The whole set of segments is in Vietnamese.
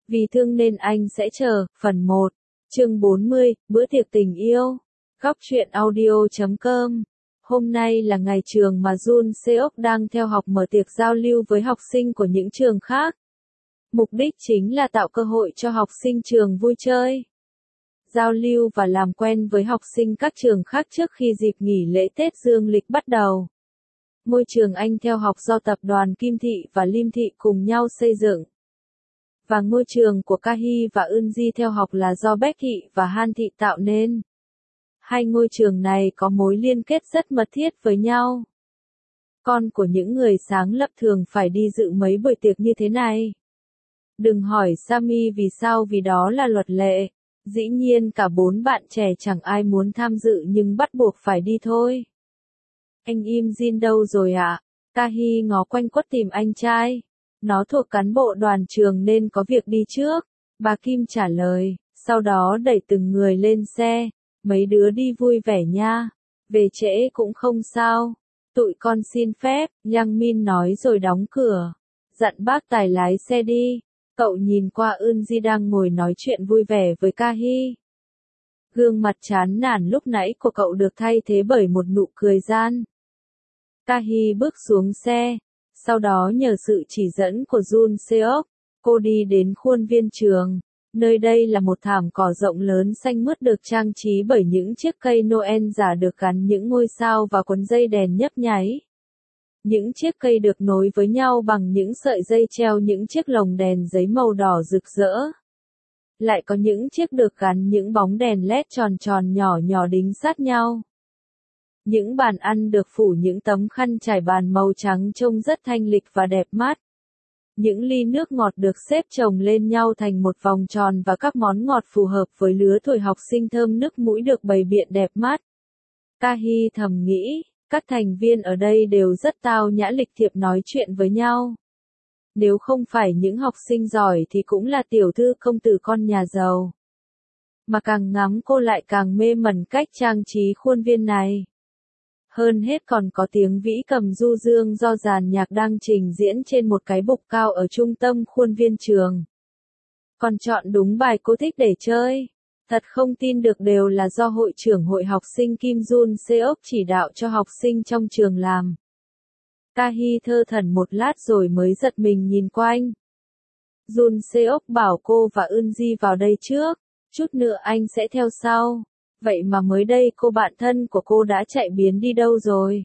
Vì thương nên anh sẽ chờ, phần 1, chương 40, bữa tiệc tình yêu. Góc truyện audio.com. Hôm nay là ngày trường mà Jun Seok đang theo học mở tiệc giao lưu với học sinh của những trường khác. Mục đích chính là tạo cơ hội cho học sinh trường vui chơi, giao lưu và làm quen với học sinh các trường khác trước khi dịp nghỉ lễ Tết Dương lịch bắt đầu. Môi trường anh theo học do tập đoàn Kim Thị và Lim Thị cùng nhau xây dựng. Và ngôi trường của Kahi và Eunji theo học là do Baek Thị và Han Thị tạo nên. Hai ngôi trường này có mối liên kết rất mật thiết với nhau. Con của những người sáng lập thường phải đi dự mấy buổi tiệc như thế này. Đừng hỏi Sammy vì sao, vì đó là luật lệ. Dĩ nhiên cả bốn bạn trẻ chẳng ai muốn tham dự nhưng bắt buộc phải đi thôi. Anh Im Jin đâu rồi ạ? Kahi ngó quanh quất tìm anh trai. Nó thuộc cán bộ đoàn trường nên có việc đi trước. Bà Kim trả lời, sau đó đẩy từng người lên xe. Mấy đứa đi vui vẻ nha. Về trễ cũng không sao. Tụi con xin phép, Yang Min nói rồi đóng cửa. Dặn bác tài lái xe đi. Cậu nhìn qua Eunji đang ngồi nói chuyện vui vẻ với Kahi. Gương mặt chán nản lúc nãy của cậu được thay thế bởi một nụ cười gian. Kahi bước xuống xe. Sau đó nhờ sự chỉ dẫn của Jun Seok, cô đi đến khuôn viên trường. Nơi đây là một thảm cỏ rộng lớn xanh mướt được trang trí bởi những chiếc cây Noel giả được gắn những ngôi sao và cuốn dây đèn nhấp nháy. Những chiếc cây được nối với nhau bằng những sợi dây treo những chiếc lồng đèn giấy màu đỏ rực rỡ. Lại có những chiếc được gắn những bóng đèn LED tròn tròn nhỏ nhỏ đính sát nhau. Những bàn ăn được phủ những tấm khăn trải bàn màu trắng trông rất thanh lịch và đẹp mắt. Những ly nước ngọt được xếp chồng lên nhau thành một vòng tròn và các món ngọt phù hợp với lứa tuổi học sinh thơm nức mũi được bày biện đẹp mắt. Kahi thầm nghĩ, các thành viên ở đây đều rất tao nhã lịch thiệp nói chuyện với nhau. Nếu không phải những học sinh giỏi thì cũng là tiểu thư công tử con nhà giàu. Mà càng ngắm cô lại càng mê mẩn cách trang trí khuôn viên này. Hơn hết còn có tiếng vĩ cầm du dương do dàn nhạc đang trình diễn trên một cái bục cao ở trung tâm khuôn viên trường. Còn chọn đúng bài cô thích để chơi. Thật không tin được đều là do hội trưởng hội học sinh Kim Jun Seok chỉ đạo cho học sinh trong trường làm. Kahi thơ thẩn một lát rồi mới giật mình nhìn quanh. Jun Seok bảo cô và Eunji vào đây trước, chút nữa anh sẽ theo sau. Vậy mà mới đây cô bạn thân của cô đã chạy biến đi đâu rồi?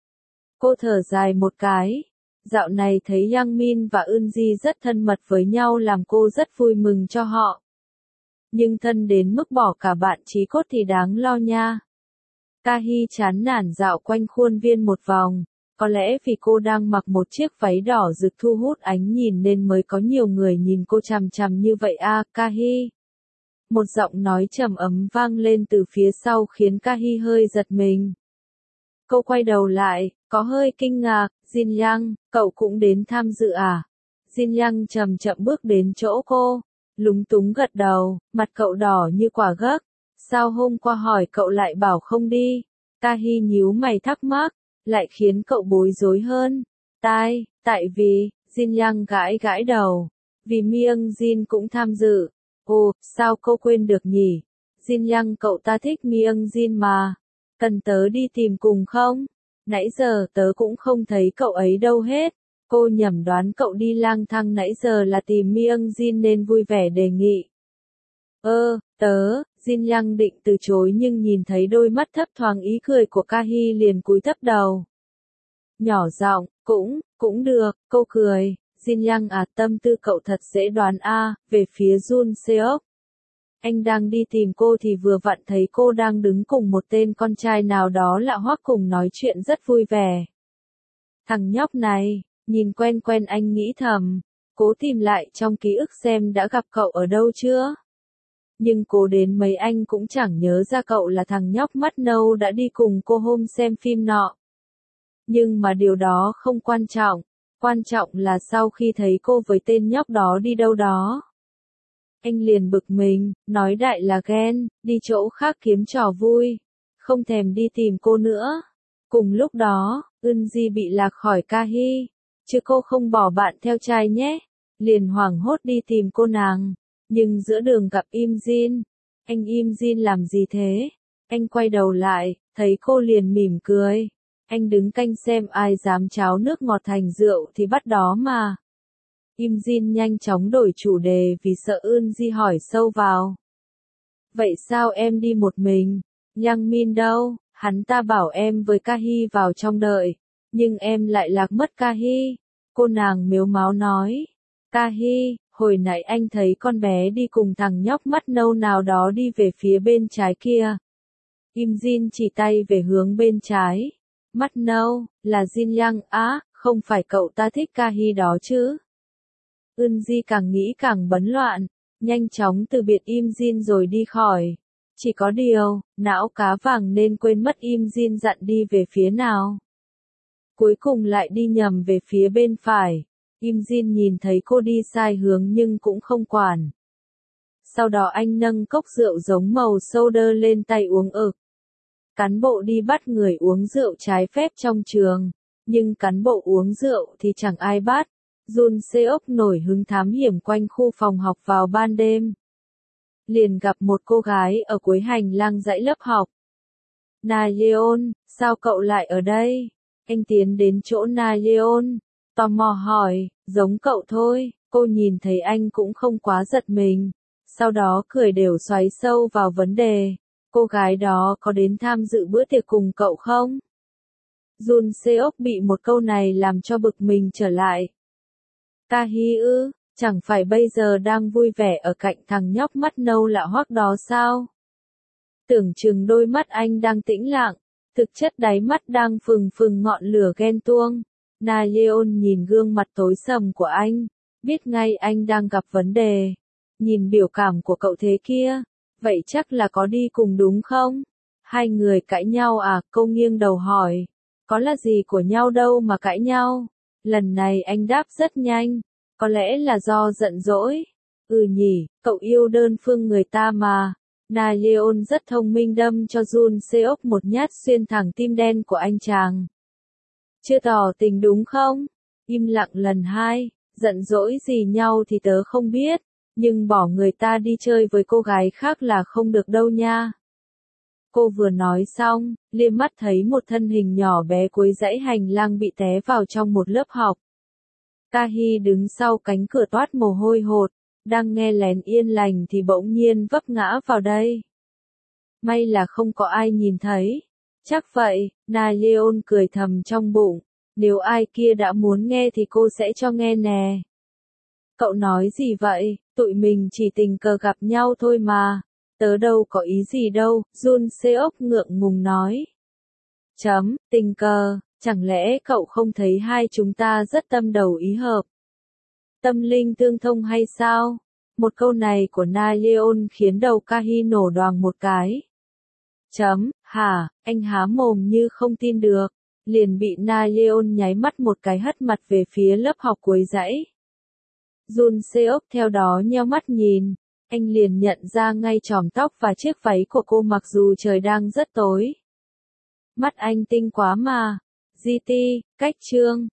Cô thở dài một cái. Dạo này thấy Yang Min và Eunji rất thân mật với nhau làm cô rất vui mừng cho họ. Nhưng thân đến mức bỏ cả bạn chí cốt thì đáng lo nha. Kahi chán nản dạo quanh khuôn viên một vòng. Có lẽ vì cô đang mặc một chiếc váy đỏ rực thu hút ánh nhìn nên mới có nhiều người nhìn cô chằm chằm như vậy à, Kahi. Một giọng nói trầm ấm vang lên từ phía sau khiến Kahi hơi giật mình. Cô quay đầu lại, có hơi kinh ngạc, Jin Yang, cậu cũng đến tham dự à? Jin Yang chậm chậm bước đến chỗ cô, lúng túng gật đầu, mặt cậu đỏ như quả gấc. Sao hôm qua hỏi cậu lại bảo không đi? Kahi nhíu mày thắc mắc, lại khiến cậu bối rối hơn. Tại vì, Jin Yang gãi gãi đầu, vì Myung Jin cũng tham dự. Ồ, sao cô quên được nhỉ? Jin Yang cậu ta thích Myung Jin mà. Cần tớ đi tìm cùng không? Nãy giờ tớ cũng không thấy cậu ấy đâu hết. Cô nhẩm đoán cậu đi lang thang nãy giờ là tìm Myung Jin nên vui vẻ đề nghị. Jin Yang định từ chối nhưng nhìn thấy đôi mắt thấp thoáng ý cười của Kahi liền cúi thấp đầu. Nhỏ giọng, cũng được, cô cười. Jin Yang à, tâm tư cậu thật dễ đoán a. Về phía Jun Seok. Anh đang đi tìm cô thì vừa vặn thấy cô đang đứng cùng một tên con trai nào đó lạ hoắc cùng nói chuyện rất vui vẻ. Thằng nhóc này, nhìn quen quen anh nghĩ thầm, cố tìm lại trong ký ức xem đã gặp cậu ở đâu chưa. Nhưng cố đến mấy anh cũng chẳng nhớ ra cậu là thằng nhóc mắt nâu đã đi cùng cô hôm xem phim nọ. Nhưng mà điều đó không quan trọng. Quan trọng là sau khi thấy cô với tên nhóc đó đi đâu đó. Anh liền bực mình, nói đại là ghen, đi chỗ khác kiếm trò vui. Không thèm đi tìm cô nữa. Cùng lúc đó, Eunji bị lạc khỏi Kahi. Chứ cô không bỏ bạn theo trai nhé. liền hoảng hốt đi tìm cô nàng, nhưng giữa đường gặp Im Jin. Anh Im Jin làm gì thế? Anh quay đầu lại, thấy cô liền mỉm cười. Anh đứng canh xem ai dám cháo nước ngọt thành rượu thì bắt đó mà. Im Jin nhanh chóng đổi chủ đề vì sợ Eun Ji hỏi sâu vào. Vậy sao em đi một mình? Yang Min đâu? Hắn ta bảo em với Ca Hy vào trong đợi, nhưng em lại lạc mất Ca Hy. Cô nàng mếu máo nói. Ca Hy, hồi nãy anh thấy con bé đi cùng thằng nhóc mắt nâu nào đó đi về phía bên trái kia. Im Jin chỉ tay về hướng bên trái. Mắt nâu, là Jin Yang á, không phải cậu ta thích Ca Hy đó chứ? Eun Ji càng nghĩ càng bấn loạn, nhanh chóng từ biệt Im Jin rồi đi khỏi. Chỉ có điều, não cá vàng nên quên mất Im Jin dặn đi về phía nào. Cuối cùng lại đi nhầm về phía bên phải. Im Jin nhìn thấy cô đi sai hướng nhưng cũng không quản. Sau đó anh nâng cốc rượu giống màu soda lên tay uống ực. Cán bộ đi bắt người uống rượu trái phép trong trường, nhưng cán bộ uống rượu thì chẳng ai bắt. Jun Seok nổi hứng thám hiểm quanh khu phòng học vào ban đêm. Liền gặp một cô gái ở cuối hành lang dãy lớp học. Na Yeon, sao cậu lại ở đây? Anh tiến đến chỗ Na Yeon, tò mò hỏi, giống cậu thôi. Cô nhìn thấy anh cũng không quá giật mình, sau đó cười đều xoáy sâu vào vấn đề. Cô gái đó có đến tham dự bữa tiệc cùng cậu không? Jun Seok bị một câu này làm cho bực mình trở lại. Ca Hy ư, chẳng phải bây giờ đang vui vẻ ở cạnh thằng nhóc mắt nâu lạ hoắc đó sao? Tưởng chừng đôi mắt anh đang tĩnh lặng, thực chất đáy mắt đang phừng phừng ngọn lửa ghen tuông. Na Yeon nhìn gương mặt tối sầm của anh, biết ngay anh đang gặp vấn đề. Nhìn biểu cảm của cậu thế kia, vậy chắc là có đi cùng đúng không? Hai người cãi nhau à? Cô nghiêng đầu hỏi. Có là gì của nhau đâu mà cãi nhau? Lần này anh đáp rất nhanh. Có lẽ là do giận dỗi. Ừ nhỉ, cậu yêu đơn phương người ta mà. Na Yeon rất thông minh đâm cho Jun Seok một nhát xuyên thẳng tim đen của anh chàng. Chưa tỏ tình đúng không? Im lặng lần hai, giận dỗi gì nhau thì tớ không biết, nhưng bỏ người ta đi chơi với cô gái khác là không được đâu nha. Cô vừa nói xong, liếc mắt thấy một thân hình nhỏ bé cuối dãy hành lang bị té vào trong một lớp học. Ca Hy đứng sau cánh cửa toát mồ hôi hột, đang nghe lén yên lành thì bỗng nhiên vấp ngã vào đây. May là không có ai nhìn thấy. Chắc vậy, Na Yeon cười thầm trong bụng, nếu ai kia đã muốn nghe thì cô sẽ cho nghe nè. Cậu nói gì vậy, tụi mình chỉ tình cờ gặp nhau thôi mà. Tớ đâu có ý gì đâu, Jun Seok ngượng ngùng nói. Tình cờ, chẳng lẽ cậu không thấy hai chúng ta rất tâm đầu ý hợp? Tâm linh tương thông hay sao? Một câu này của Na Yeon khiến đầu Ca Hy nổ đoàng một cái. Hả, anh há mồm như không tin được, liền bị Na Yeon nháy mắt một cái hất mặt về phía lớp học cuối dãy. Jun Seok theo đó nheo mắt nhìn, anh liền nhận ra ngay chòm tóc và chiếc váy của cô mặc dù trời đang rất tối. Mắt anh tinh quá mà. GT, cách chương.